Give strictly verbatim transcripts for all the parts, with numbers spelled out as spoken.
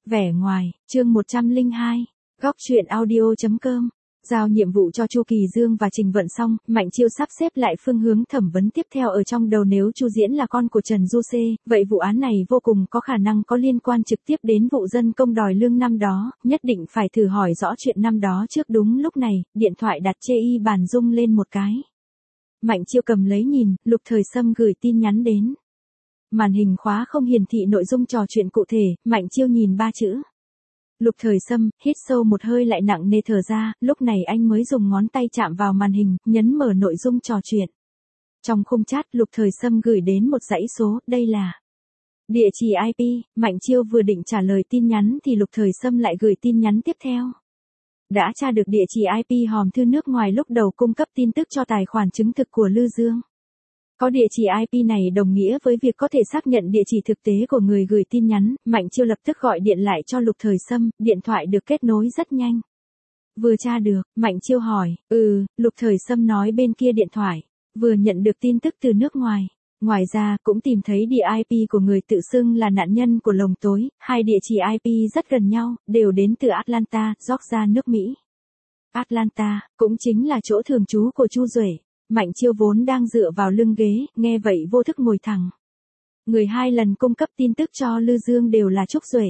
Vẻ ngoài, chương một trăm lẻ hai, góc truyện audio chấm com. Giao nhiệm vụ cho Chu Kỳ Dương và Trình Vận xong, Mạnh Chiêu sắp xếp lại phương hướng thẩm vấn tiếp theo ở trong đầu. Nếu Chu Diễn là con của Trần Du Xê, vậy vụ án này vô cùng có khả năng có liên quan trực tiếp đến vụ dân công đòi lương năm đó, nhất định phải thử hỏi rõ chuyện năm đó trước. Đúng lúc này, điện thoại đặt chê y bàn rung lên một cái. Mạnh Chiêu cầm lấy nhìn, Lục Thời Sâm gửi tin nhắn đến. Màn hình khóa không hiển thị nội dung trò chuyện cụ thể, Mạnh Chiêu nhìn ba chữ. Lục Thời Sâm, hít sâu một hơi lại nặng nề thở ra, lúc này anh mới dùng ngón tay chạm vào màn hình, nhấn mở nội dung trò chuyện. Trong khung chat, Lục Thời Sâm gửi đến một dãy số, đây là địa chỉ i pê. Mạnh Chiêu vừa định trả lời tin nhắn thì Lục Thời Sâm lại gửi tin nhắn tiếp theo. Đã tra được địa chỉ i pê hòm thư nước ngoài lúc đầu cung cấp tin tức cho tài khoản chứng thực của Lư Dương. Có địa chỉ i pê này đồng nghĩa với việc có thể xác nhận địa chỉ thực tế của người gửi tin nhắn. Mạnh Chiêu lập tức gọi điện lại cho Lục Thời Sâm, điện thoại được kết nối rất nhanh. Vừa tra được, Mạnh Chiêu hỏi, ừ, Lục Thời Sâm nói bên kia điện thoại, vừa nhận được tin tức từ nước ngoài. Ngoài ra, cũng tìm thấy địa i pê của người tự xưng là nạn nhân của lồng tối, hai địa chỉ i pê rất gần nhau, đều đến từ Atlanta, Georgia, nước Mỹ. Atlanta, cũng chính là chỗ thường trú của Chu Duệ. Mạnh Chiêu vốn đang dựa vào lưng ghế, nghe vậy vô thức ngồi thẳng. Người hai lần cung cấp tin tức cho Lư Dương đều là Trúc Duệ.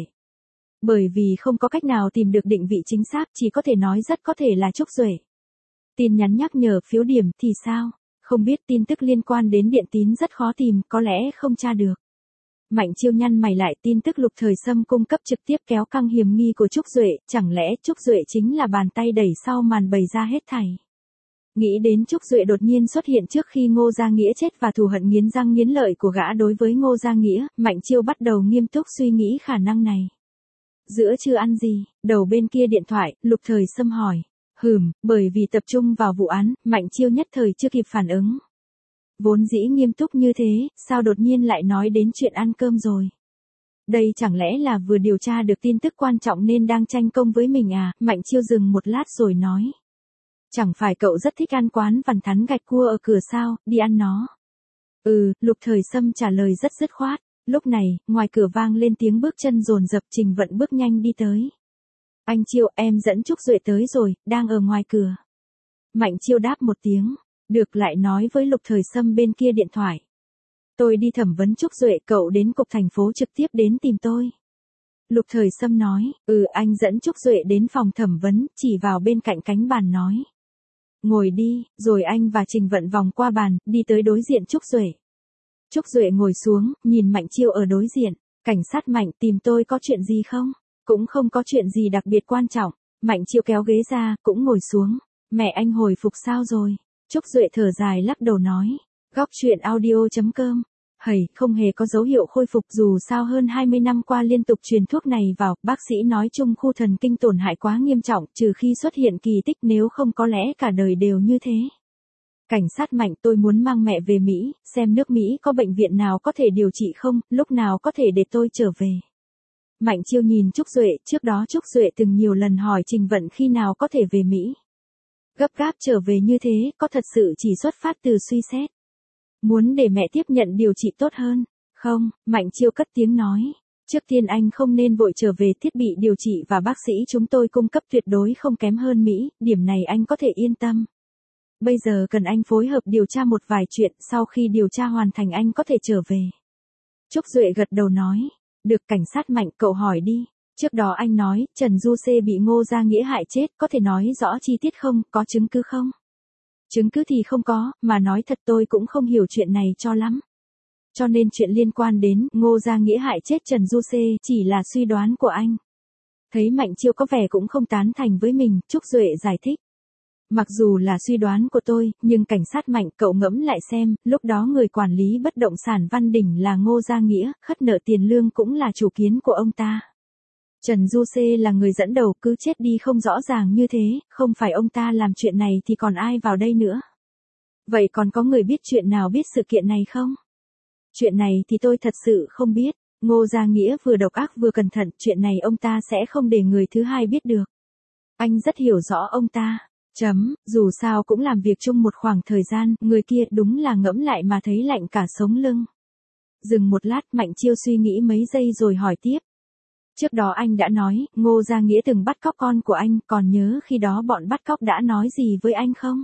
Bởi vì không có cách nào tìm được định vị chính xác, chỉ có thể nói rất có thể là Trúc Duệ. Tin nhắn nhắc nhở phiếu điểm thì sao? Không biết, tin tức liên quan đến điện tín rất khó tìm, có lẽ không tra được. Mạnh Chiêu nhăn mày lại, tin tức Lục Thời Sâm cung cấp trực tiếp kéo căng hiểm nghi của Trúc Duệ, chẳng lẽ Trúc Duệ chính là bàn tay đẩy sau màn bày ra hết thảy. Nghĩ đến Trúc Duệ đột nhiên xuất hiện trước khi Ngô Gia Nghĩa chết và thù hận nghiến răng nghiến lợi của gã đối với Ngô Gia Nghĩa, Mạnh Chiêu bắt đầu nghiêm túc suy nghĩ khả năng này. Giữa chưa ăn gì, đầu bên kia điện thoại, Lục Thời Sâm hỏi. Hừm, bởi vì tập trung vào vụ án, Mạnh Chiêu nhất thời chưa kịp phản ứng. Vốn dĩ nghiêm túc như thế, sao đột nhiên lại nói đến chuyện ăn cơm rồi? Đây chẳng lẽ là vừa điều tra được tin tức quan trọng nên đang tranh công với mình à? Mạnh Chiêu dừng một lát rồi nói. Chẳng phải cậu rất thích ăn quán vằn thắn gạch cua ở cửa sao, đi ăn nó. Ừ, Lục Thời Sâm trả lời rất dứt khoát. Lúc này, ngoài cửa vang lên tiếng bước chân dồn dập. Trình Vận bước nhanh đi tới. Anh Chiêu, em dẫn Trúc Duệ tới rồi, đang ở ngoài cửa. Mạnh Chiêu đáp một tiếng, được, lại nói với Lục Thời Sâm bên kia điện thoại. Tôi đi thẩm vấn Trúc Duệ, cậu đến cục thành phố trực tiếp đến tìm tôi. Lục Thời Sâm nói, ừ, anh dẫn Trúc Duệ đến phòng thẩm vấn, chỉ vào bên cạnh cánh bàn nói. Ngồi đi, rồi anh và Trình Vận vòng qua bàn, đi tới đối diện Trúc Duệ. Trúc Duệ ngồi xuống, nhìn Mạnh Chiêu ở đối diện. Cảnh sát Mạnh, tìm tôi có chuyện gì không? Cũng không có chuyện gì đặc biệt quan trọng. Mạnh Chiêu kéo ghế ra, cũng ngồi xuống. Mẹ anh hồi phục sao rồi? Trúc Duệ thở dài lắc đầu nói. Góc truyện audio chấm com. Hầy, không hề có dấu hiệu khôi phục, dù sao hơn hai mươi năm qua liên tục truyền thuốc này vào, bác sĩ nói chung khu thần kinh tổn hại quá nghiêm trọng, trừ khi xuất hiện kỳ tích, nếu không có lẽ cả đời đều như thế. Cảnh sát Mạnh, tôi muốn mang mẹ về Mỹ, xem nước Mỹ có bệnh viện nào có thể điều trị không, lúc nào có thể để tôi trở về. Mạnh Chiêu nhìn Trúc Duệ, trước đó Trúc Duệ từng nhiều lần hỏi Trình Vận khi nào có thể về Mỹ. Gấp gáp trở về như thế, có thật sự chỉ xuất phát từ suy xét. Muốn để mẹ tiếp nhận điều trị tốt hơn? Không, Mạnh Chiêu cất tiếng nói. Trước tiên anh không nên vội trở về, thiết bị điều trị và bác sĩ chúng tôi cung cấp tuyệt đối không kém hơn Mỹ, điểm này anh có thể yên tâm. Bây giờ cần anh phối hợp điều tra một vài chuyện, sau khi điều tra hoàn thành anh có thể trở về. Trúc Duệ gật đầu nói. Được, cảnh sát Mạnh, cậu hỏi đi. Trước đó anh nói, Trần Du Xê bị Ngô Gia Nghĩa hại chết, có thể nói rõ chi tiết không, có chứng cứ không? Chứng cứ thì không có, mà nói thật tôi cũng không hiểu chuyện này cho lắm. Cho nên chuyện liên quan đến Ngô Gia Nghĩa hại chết Trần Du Xê chỉ là suy đoán của anh. Thấy Mạnh Chiêu có vẻ cũng không tán thành với mình, Trúc Duệ giải thích. Mặc dù là suy đoán của tôi, nhưng cảnh sát Mạnh, cậu ngẫm lại xem, lúc đó người quản lý bất động sản Văn Đỉnh là Ngô Gia Nghĩa, khất nợ tiền lương cũng là chủ kiến của ông ta. Trần Du Xê là người dẫn đầu, cứ chết đi không rõ ràng như thế, không phải ông ta làm chuyện này thì còn ai vào đây nữa. Vậy còn có người biết chuyện nào biết sự kiện này không? Chuyện này thì tôi thật sự không biết. Ngô Gia Nghĩa vừa độc ác vừa cẩn thận, chuyện này ông ta sẽ không để người thứ hai biết được. Anh rất hiểu rõ ông ta. Chấm, dù sao cũng làm việc chung một khoảng thời gian, người kia đúng là ngẫm lại mà thấy lạnh cả sống lưng. Dừng một lát, Mạnh Chiêu suy nghĩ mấy giây rồi hỏi tiếp. Trước đó anh đã nói, Ngô Gia Nghĩa từng bắt cóc con của anh, còn nhớ khi đó bọn bắt cóc đã nói gì với anh không?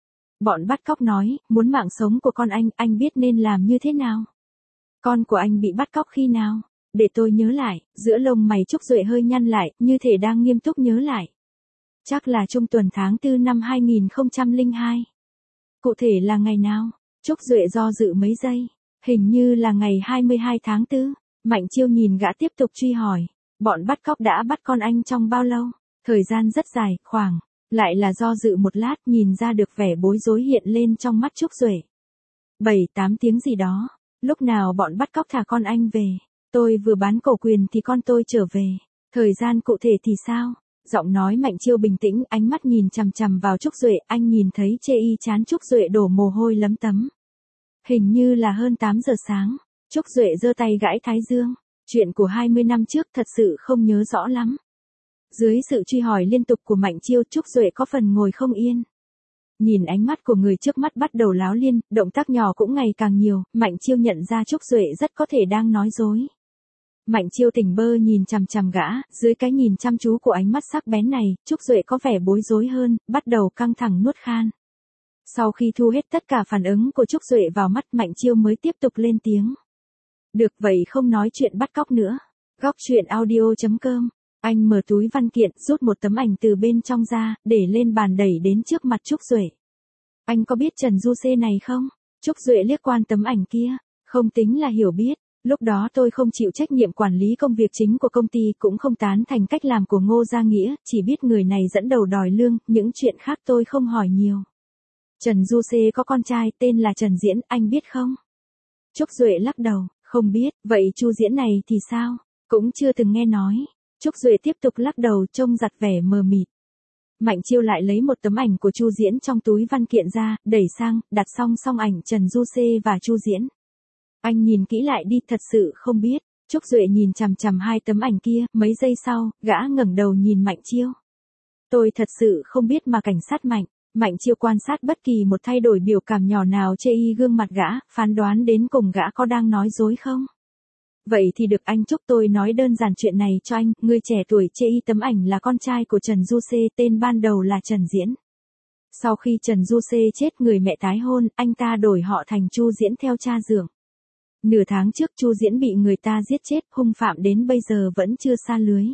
Bọn bắt cóc nói, muốn mạng sống của con anh, anh biết nên làm như thế nào? Con của anh bị bắt cóc khi nào? Để tôi nhớ lại, giữa lông mày Trúc Duệ hơi nhăn lại, như thể đang nghiêm túc nhớ lại. Chắc là trung tuần tháng tư năm hai nghìn không trăm lẻ hai. Cụ thể là ngày nào? Trúc Duệ do dự mấy giây. Hình như là ngày hai mươi hai tháng tư. Mạnh Chiêu nhìn gã tiếp tục truy hỏi. Bọn bắt cóc đã bắt con anh trong bao lâu? Thời gian rất dài, khoảng. Lại là do dự một lát, nhìn ra được vẻ bối rối hiện lên trong mắt Trúc Duệ. Bảy tám tiếng gì đó. Lúc nào bọn bắt cóc thả con anh về? Tôi vừa bán cổ quyền thì con tôi trở về. Thời gian cụ thể thì sao? Giọng nói Mạnh Chiêu bình tĩnh, ánh mắt nhìn chằm chằm vào Trúc Duệ, anh nhìn thấy chê y chán Trúc Duệ đổ mồ hôi lấm tấm. Hình như là hơn tám giờ sáng. Trúc Duệ giơ tay gãi thái dương. Chuyện của hai mươi năm trước thật sự không nhớ rõ lắm. Dưới sự truy hỏi liên tục của Mạnh Chiêu, Trúc Duệ có phần ngồi không yên. Nhìn ánh mắt của người trước mắt bắt đầu láo liên, động tác nhỏ cũng ngày càng nhiều, Mạnh Chiêu nhận ra Trúc Duệ rất có thể đang nói dối. Mạnh Chiêu tỉnh bơ nhìn chằm chằm gã, dưới cái nhìn chăm chú của ánh mắt sắc bén này, Trúc Duệ có vẻ bối rối hơn, bắt đầu căng thẳng nuốt khan. Sau khi thu hết tất cả phản ứng của Trúc Duệ vào mắt, Mạnh Chiêu mới tiếp tục lên tiếng. Được vậy không nói chuyện bắt cóc nữa. Góc truyện audio chấm com. Anh mở túi văn kiện, rút một tấm ảnh từ bên trong ra, để lên bàn đẩy đến trước mặt Trúc Duệ. Anh có biết Trần Du Xê này không? Trúc Duệ liếc qua tấm ảnh kia. Không tính là hiểu biết. Lúc đó tôi không chịu trách nhiệm quản lý công việc chính của công ty, cũng không tán thành cách làm của Ngô Gia Nghĩa, chỉ biết người này dẫn đầu đòi lương, những chuyện khác tôi không hỏi nhiều. Trần Du Xê có con trai tên là Trần Diễn, anh biết không? Trúc Duệ lắc đầu, không biết, vậy Chu Diễn này thì sao? Cũng chưa từng nghe nói. Trúc Duệ tiếp tục lắc đầu, trông giặt vẻ mờ mịt. Mạnh Chiêu lại lấy một tấm ảnh của Chu Diễn trong túi văn kiện ra, đẩy sang, đặt song song ảnh Trần Du Xê và Chu Diễn. Anh nhìn kỹ lại đi, thật sự không biết. Trúc Duệ nhìn chằm chằm hai tấm ảnh kia, mấy giây sau, gã ngẩng đầu nhìn Mạnh Chiêu. Tôi thật sự không biết mà cảnh sát Mạnh. Mạnh Chiêu quan sát bất kỳ một thay đổi biểu cảm nhỏ nào chê y gương mặt gã, phán đoán đến cùng gã có đang nói dối không. Vậy thì được anh Trúc, tôi nói đơn giản chuyện này cho anh, người trẻ tuổi chê y tấm ảnh là con trai của Trần Du Xê, tên ban đầu là Trần Diễn. Sau khi Trần Du Xê chết, người mẹ tái hôn, anh ta đổi họ thành Chu Diễn theo cha dượng. Nửa tháng trước Chu Diễn bị người ta giết chết, hung phạm đến bây giờ vẫn chưa sa lưới.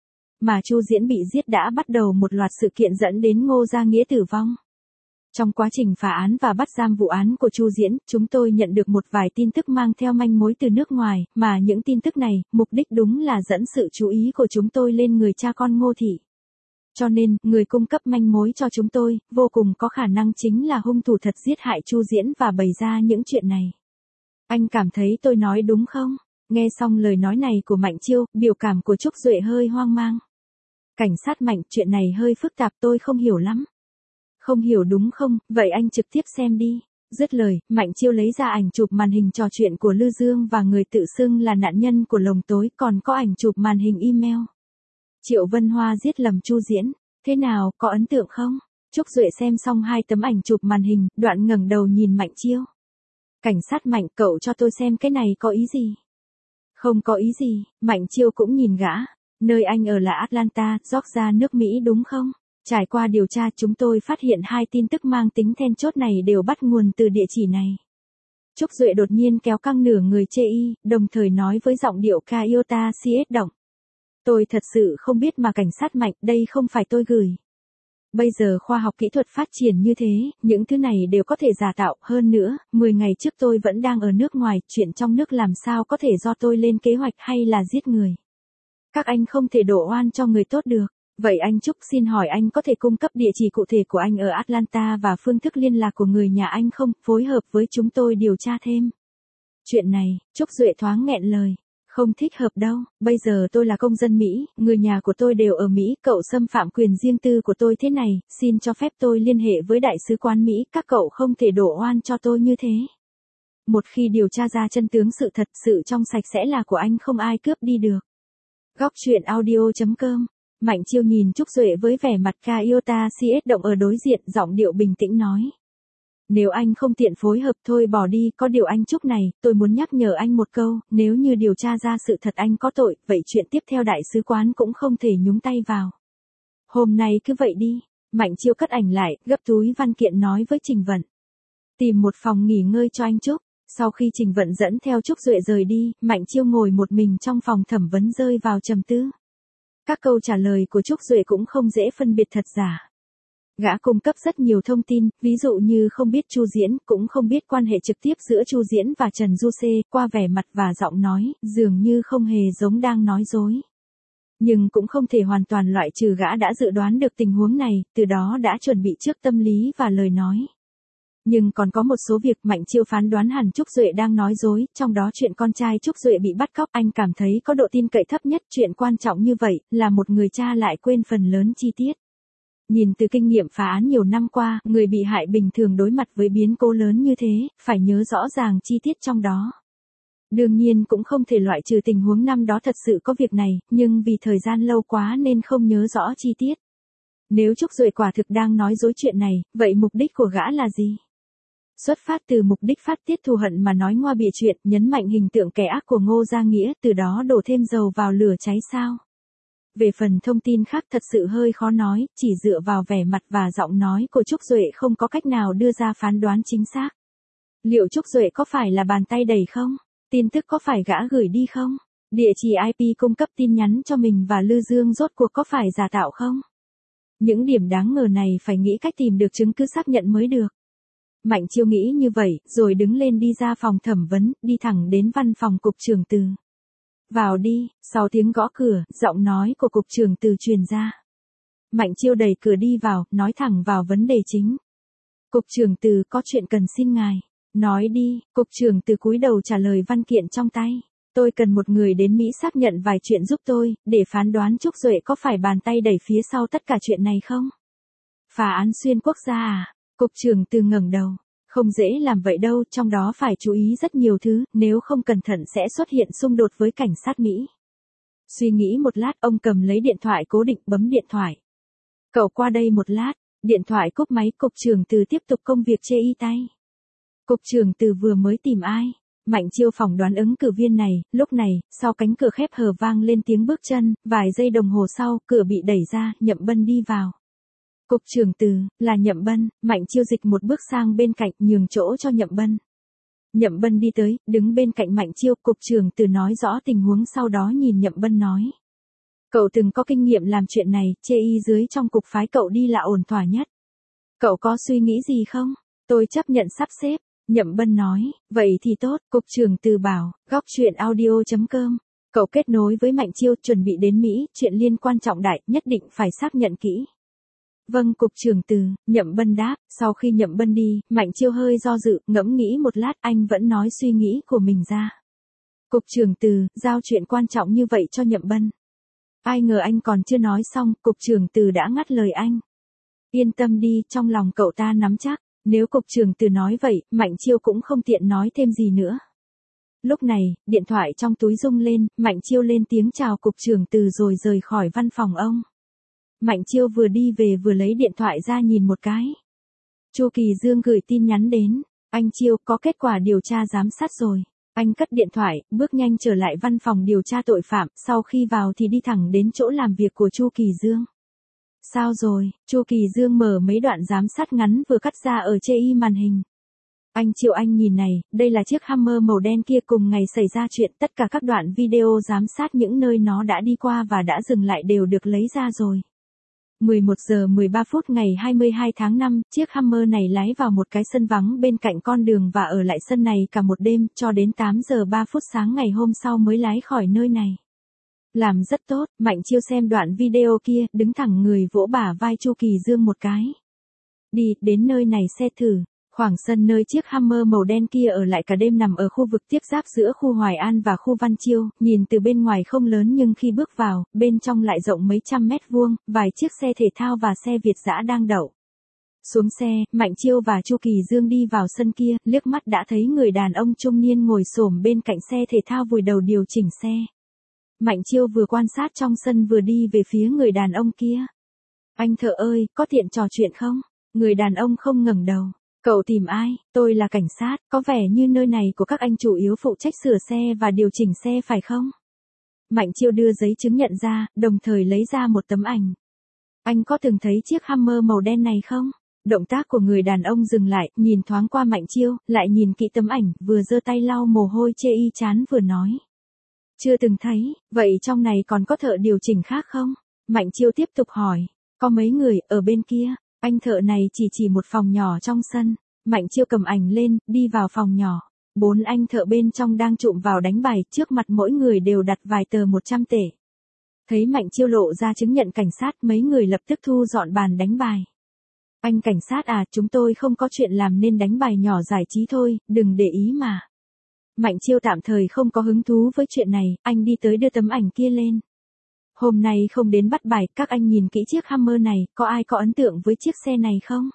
Mà Chu Diễn bị giết đã bắt đầu một loạt sự kiện dẫn đến Ngô Gia Nghĩa tử vong. Trong quá trình phá án và bắt giam vụ án của Chu Diễn, chúng tôi nhận được một vài tin tức mang theo manh mối từ nước ngoài, mà những tin tức này, mục đích đúng là dẫn sự chú ý của chúng tôi lên người cha con Ngô Thị. Cho nên, người cung cấp manh mối cho chúng tôi, vô cùng có khả năng chính là hung thủ thật giết hại Chu Diễn và bày ra những chuyện này. Anh cảm thấy tôi nói đúng không? Nghe xong lời nói này của Mạnh Chiêu, biểu cảm của Trúc Duệ hơi hoang mang. Cảnh sát Mạnh, chuyện này hơi phức tạp, tôi không hiểu lắm. Không hiểu đúng không, vậy anh trực tiếp xem đi. Dứt lời, Mạnh Chiêu lấy ra ảnh chụp màn hình trò chuyện của Lư Dương và người tự xưng là nạn nhân của lồng tối, còn có ảnh chụp màn hình email. Triệu Vân Hoa giết lầm Chu Diễn, thế nào, có ấn tượng không? Trúc Duệ xem xong hai tấm ảnh chụp màn hình, đoạn ngẩng đầu nhìn Mạnh Chiêu. Cảnh sát Mạnh, cậu cho tôi xem cái này có ý gì? Không có ý gì, Mạnh Chiêu cũng nhìn gã. Nơi anh ở là Atlanta, Georgia, nước Mỹ đúng không? Trải qua điều tra, chúng tôi phát hiện hai tin tức mang tính then chốt này đều bắt nguồn từ địa chỉ này. Trúc Duệ đột nhiên kéo căng nửa người chê y, đồng thời nói với giọng điệu Kaiota xê ét động. Tôi thật sự không biết mà cảnh sát Mạnh, đây không phải tôi gửi. Bây giờ khoa học kỹ thuật phát triển như thế, những thứ này đều có thể giả tạo, hơn nữa, mười ngày trước tôi vẫn đang ở nước ngoài, chuyện trong nước làm sao có thể do tôi lên kế hoạch hay là giết người. Các anh không thể đổ oan cho người tốt được. Vậy anh Trúc xin hỏi anh có thể cung cấp địa chỉ cụ thể của anh ở Atlanta và phương thức liên lạc của người nhà anh không, phối hợp với chúng tôi điều tra thêm. Chuyện này, Trúc Duệ thoáng nghẹn lời. Không thích hợp đâu, bây giờ tôi là công dân Mỹ, người nhà của tôi đều ở Mỹ, cậu xâm phạm quyền riêng tư của tôi thế này, xin cho phép tôi liên hệ với Đại sứ quán Mỹ, các cậu không thể đổ oan cho tôi như thế. Một khi điều tra ra chân tướng sự thật, sự trong sạch sẽ là của anh, không ai cướp đi được. Góc truyện audio chấm com. Mạnh Chiêu nhìn Trúc Duệ với vẻ mặt Kaiota xê ét động ở đối diện, giọng điệu bình tĩnh nói. Nếu anh không tiện phối hợp thôi bỏ đi, có điều anh Trúc này, tôi muốn nhắc nhở anh một câu, nếu như điều tra ra sự thật anh có tội, vậy chuyện tiếp theo đại sứ quán cũng không thể nhúng tay vào. Hôm nay cứ vậy đi, Mạnh Chiêu cất ảnh lại, gấp túi văn kiện nói với Trình Vận. Tìm một phòng nghỉ ngơi cho anh Trúc. Sau khi Trình Vận dẫn theo Trúc Duệ rời đi, Mạnh Chiêu ngồi một mình trong phòng thẩm vấn rơi vào trầm tư. Các câu trả lời của Trúc Duệ cũng không dễ phân biệt thật giả. Gã cung cấp rất nhiều thông tin, ví dụ như không biết Chu Diễn, cũng không biết quan hệ trực tiếp giữa Chu Diễn và Trần Du Xê, qua vẻ mặt và giọng nói, dường như không hề giống đang nói dối. Nhưng cũng không thể hoàn toàn loại trừ gã đã dự đoán được tình huống này, từ đó đã chuẩn bị trước tâm lý và lời nói. Nhưng còn có một số việc Mạnh Chiêu phán đoán hẳn Trúc Duệ đang nói dối, trong đó chuyện con trai Trúc Duệ bị bắt cóc, anh cảm thấy có độ tin cậy thấp nhất, chuyện quan trọng như vậy, là một người cha lại quên phần lớn chi tiết. Nhìn từ kinh nghiệm phá án nhiều năm qua, người bị hại bình thường đối mặt với biến cố lớn như thế, phải nhớ rõ ràng chi tiết trong đó. Đương nhiên cũng không thể loại trừ tình huống năm đó thật sự có việc này, nhưng vì thời gian lâu quá nên không nhớ rõ chi tiết. Nếu Trúc Duệ quả thực đang nói dối chuyện này, vậy mục đích của gã là gì? Xuất phát từ mục đích phát tiết thù hận mà nói ngoa bịa chuyện, nhấn mạnh hình tượng kẻ ác của Ngô Gia Nghĩa, từ đó đổ thêm dầu vào lửa cháy sao? Về phần thông tin khác thật sự hơi khó nói, chỉ dựa vào vẻ mặt và giọng nói của Trúc Duệ không có cách nào đưa ra phán đoán chính xác. Liệu Trúc Duệ có phải là bàn tay đẩy không? Tin tức có phải gã gửi đi không? Địa chỉ i pê cung cấp tin nhắn cho mình và Lư Dương rốt cuộc có phải giả tạo không? Những điểm đáng ngờ này phải nghĩ cách tìm được chứng cứ xác nhận mới được. Mạnh Chiêu nghĩ như vậy, rồi đứng lên đi ra phòng thẩm vấn, đi thẳng đến văn phòng cục trưởng Từ. Vào đi, sau tiếng gõ cửa, giọng nói của cục trưởng Từ truyền ra. Mạnh Chiêu đẩy cửa đi vào, nói thẳng vào vấn đề chính. Cục trưởng Từ có chuyện cần xin ngài. Nói đi, cục trưởng Từ cúi đầu trả lời văn kiện trong tay. Tôi cần một người đến Mỹ xác nhận vài chuyện giúp tôi, để phán đoán Trúc Duệ có phải bàn tay đẩy phía sau tất cả chuyện này không? Phá án xuyên quốc gia à? Cục trưởng Từ ngẩng đầu. Không dễ làm vậy đâu, trong đó phải chú ý rất nhiều thứ, nếu không cẩn thận sẽ xuất hiện xung đột với cảnh sát Mỹ. Suy nghĩ một lát, ông cầm lấy điện thoại cố định bấm điện thoại. Cậu qua đây một lát, điện thoại cúp máy, cục trưởng Từ tiếp tục công việc chê y tay. Cục trưởng Từ vừa mới tìm ai? Mạnh Chiêu phỏng đoán ứng cử viên này, lúc này, sau cánh cửa khép hờ vang lên tiếng bước chân, vài giây đồng hồ sau, cửa bị đẩy ra, Nhậm Bân đi vào. Cục trưởng Từ, là Nhậm Bân. Mạnh Chiêu dịch một bước sang bên cạnh, nhường chỗ cho Nhậm Bân. Nhậm Bân đi tới, đứng bên cạnh Mạnh Chiêu, cục trưởng Từ nói rõ tình huống sau đó nhìn Nhậm Bân nói. Cậu từng có kinh nghiệm làm chuyện này, chê y dưới trong cục phái cậu đi là ổn thỏa nhất. Cậu có suy nghĩ gì không? Tôi chấp nhận sắp xếp. Nhậm Bân nói, vậy thì tốt, cục trưởng Từ bảo, góc chuyện audio chấm com. Cậu kết nối với Mạnh Chiêu, chuẩn bị đến Mỹ, chuyện liên quan trọng đại, nhất định phải xác nhận kỹ. Vâng, cục trưởng Từ, Nhậm Bân đáp. Sau khi Nhậm Bân đi, Mạnh Chiêu hơi do dự, ngẫm nghĩ một lát, anh vẫn nói suy nghĩ của mình ra. Cục trưởng Từ, giao chuyện quan trọng như vậy cho Nhậm Bân. Ai ngờ anh còn chưa nói xong, cục trưởng Từ đã ngắt lời anh. Yên tâm đi, trong lòng cậu ta nắm chắc. Nếu cục trưởng Từ nói vậy, Mạnh Chiêu cũng không tiện nói thêm gì nữa. Lúc này, điện thoại trong túi rung lên, Mạnh Chiêu lên tiếng chào cục trưởng Từ rồi rời khỏi văn phòng ông. Mạnh Chiêu vừa đi về vừa lấy điện thoại ra nhìn một cái. Chu Kỳ Dương gửi tin nhắn đến. Anh Chiêu, có kết quả điều tra giám sát rồi. Anh cất điện thoại, bước nhanh trở lại văn phòng điều tra tội phạm, sau khi vào thì đi thẳng đến chỗ làm việc của Chu Kỳ Dương. Sao rồi? Chu Kỳ Dương mở mấy đoạn giám sát ngắn vừa cắt ra ở chê y màn hình. Anh Chiêu anh nhìn này, đây là chiếc Hummer màu đen kia cùng ngày xảy ra chuyện, tất cả các đoạn video giám sát những nơi nó đã đi qua và đã dừng lại đều được lấy ra rồi. mười một giờ mười ba phút ngày hai mươi hai tháng năm, chiếc Hummer này lái vào một cái sân vắng bên cạnh con đường và ở lại sân này cả một đêm, cho đến tám giờ ba phút sáng ngày hôm sau mới lái khỏi nơi này. Làm rất tốt, Mạnh Chiêu xem đoạn video kia, đứng thẳng người vỗ bả vai Chu Kỳ Dương một cái. Đi, đến nơi này xe thử. Khoảng sân nơi chiếc Hummer màu đen kia ở lại cả đêm nằm ở khu vực tiếp giáp giữa khu Hoài An và khu Văn Chiêu, nhìn từ bên ngoài không lớn nhưng khi bước vào, bên trong lại rộng mấy trăm mét vuông, vài chiếc xe thể thao và xe Việt dã đang đậu. Xuống xe, Mạnh Chiêu và Chu Kỳ Dương đi vào sân kia, liếc mắt đã thấy người đàn ông trung niên ngồi xổm bên cạnh xe thể thao vùi đầu điều chỉnh xe. Mạnh Chiêu vừa quan sát trong sân vừa đi về phía người đàn ông kia. Anh thợ ơi, có tiện trò chuyện không? Người đàn ông không ngẩng đầu. Cậu tìm ai? Tôi là cảnh sát, có vẻ như nơi này của các anh chủ yếu phụ trách sửa xe và điều chỉnh xe phải không? Mạnh Chiêu đưa giấy chứng nhận ra, đồng thời lấy ra một tấm ảnh. Anh có từng thấy chiếc Hummer màu đen này không? Động tác của người đàn ông dừng lại, nhìn thoáng qua Mạnh Chiêu, lại nhìn kỹ tấm ảnh, vừa giơ tay lau mồ hôi chê y chán vừa nói. Chưa từng thấy, vậy trong này còn có thợ điều chỉnh khác không? Mạnh Chiêu tiếp tục hỏi. Có mấy người, ở bên kia. Anh thợ này chỉ chỉ một phòng nhỏ trong sân. Mạnh Chiêu cầm ảnh lên, đi vào phòng nhỏ. Bốn anh thợ bên trong đang trụm vào đánh bài, trước mặt mỗi người đều đặt vài tờ một trăm tệ. Thấy Mạnh Chiêu lộ ra chứng nhận cảnh sát, mấy người lập tức thu dọn bàn đánh bài. Anh cảnh sát à, chúng tôi không có chuyện làm nên đánh bài nhỏ giải trí thôi, đừng để ý mà. Mạnh Chiêu tạm thời không có hứng thú với chuyện này, anh đi tới đưa tấm ảnh kia lên. Hôm nay không đến bắt bài, các anh nhìn kỹ chiếc Hummer này, có ai có ấn tượng với chiếc xe này không?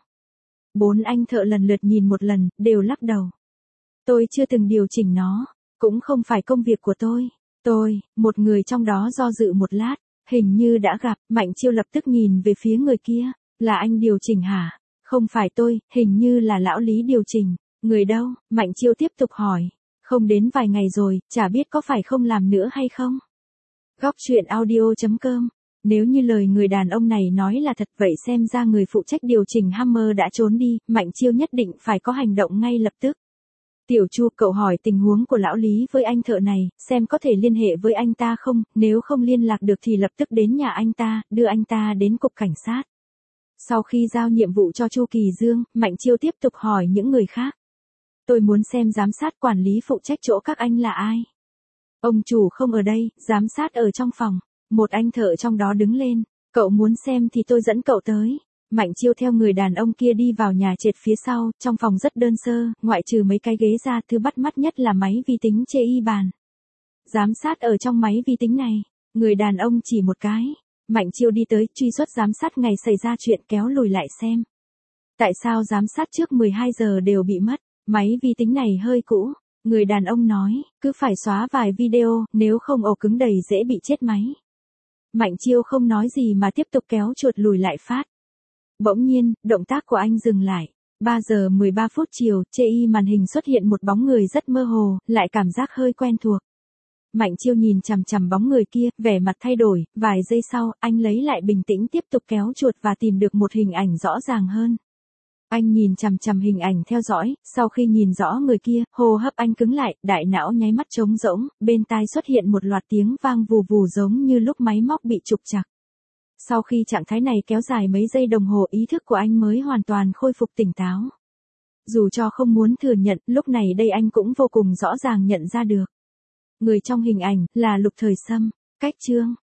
Bốn anh thợ lần lượt nhìn một lần, đều lắc đầu. Tôi chưa từng điều chỉnh nó, cũng không phải công việc của tôi. Tôi, một người trong đó do dự một lát, hình như đã gặp. Mạnh Chiêu lập tức nhìn về phía người kia. Là anh điều chỉnh hả? Không phải tôi, hình như là lão Lý điều chỉnh. Người đâu? Mạnh Chiêu tiếp tục hỏi. Không đến vài ngày rồi, chả biết có phải không làm nữa hay không? Góc truyện audio chấm com. Nếu như lời người đàn ông này nói là thật, vậy xem ra người phụ trách điều chỉnh Hummer đã trốn đi, Mạnh Chiêu nhất định phải có hành động ngay lập tức. Tiểu Chu, cậu hỏi tình huống của lão Lý với anh thợ này, xem có thể liên hệ với anh ta không, nếu không liên lạc được thì lập tức đến nhà anh ta, đưa anh ta đến cục cảnh sát. Sau khi giao nhiệm vụ cho Chu Kỳ Dương, Mạnh Chiêu tiếp tục hỏi những người khác. Tôi muốn xem giám sát quản lý phụ trách chỗ các anh là ai. Ông chủ không ở đây, giám sát ở trong phòng. Một anh thợ trong đó đứng lên. Cậu muốn xem thì tôi dẫn cậu tới. Mạnh Chiêu theo người đàn ông kia đi vào nhà trệt phía sau, trong phòng rất đơn sơ, ngoại trừ mấy cái ghế ra, thứ bắt mắt nhất là máy vi tính chê y bàn. Giám sát ở trong máy vi tính này, người đàn ông chỉ một cái. Mạnh Chiêu đi tới, truy xuất giám sát ngày xảy ra chuyện, kéo lùi lại xem. Tại sao giám sát trước mười hai giờ đều bị mất? Máy vi tính này hơi cũ. Người đàn ông nói, cứ phải xóa vài video, nếu không ổ cứng đầy dễ bị chết máy. Mạnh Chiêu không nói gì mà tiếp tục kéo chuột lùi lại phát. Bỗng nhiên, động tác của anh dừng lại. ba giờ mười ba phút chiều, chê y màn hình xuất hiện một bóng người rất mơ hồ, lại cảm giác hơi quen thuộc. Mạnh Chiêu nhìn chằm chằm bóng người kia, vẻ mặt thay đổi, vài giây sau, anh lấy lại bình tĩnh tiếp tục kéo chuột và tìm được một hình ảnh rõ ràng hơn. Anh nhìn chằm chằm hình ảnh theo dõi, sau khi nhìn rõ người kia, hô hấp anh cứng lại, đại não nháy mắt trống rỗng, bên tai xuất hiện một loạt tiếng vang vù vù giống như lúc máy móc bị trục trặc. Sau khi trạng thái này kéo dài mấy giây đồng hồ, ý thức của anh mới hoàn toàn khôi phục tỉnh táo. Dù cho không muốn thừa nhận, lúc này đây anh cũng vô cùng rõ ràng nhận ra được. Người trong hình ảnh, là Lục Thời Sâm. Cách chương.